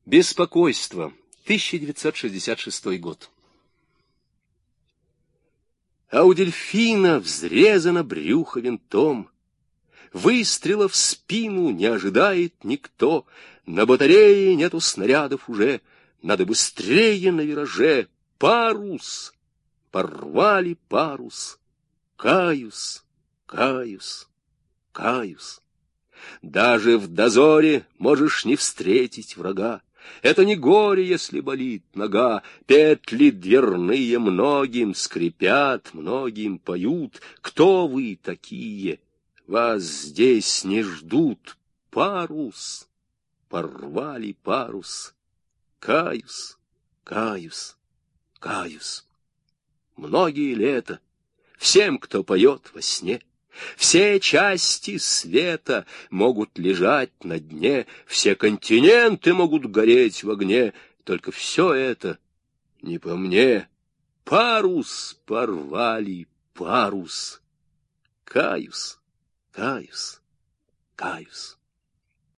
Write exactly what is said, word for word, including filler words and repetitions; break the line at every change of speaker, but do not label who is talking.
Беспокойство. тысяча девятьсот шестьдесят шестой год. А у дельфина взрезано брюхо винтом. Выстрела в спину не ожидает никто. На батарее нету снарядов уже. Надо быстрее на вираже. Парус! Порвали парус. Каюсь, каюсь, каюсь. Даже в дозоре можешь не встретить врага. Это не горе, если болит нога. Петли дверные многим скрипят, многим поют. Кто вы такие? Вас здесь не ждут. Парус, порвали парус. Каюсь, каюсь, каюсь. Многие лета всем, кто поет во сне, все части света могут лежать на дне, все континенты могут гореть в огне, только все это не по мне. Парус порвали, парус. Каюсь, каюсь, каюсь.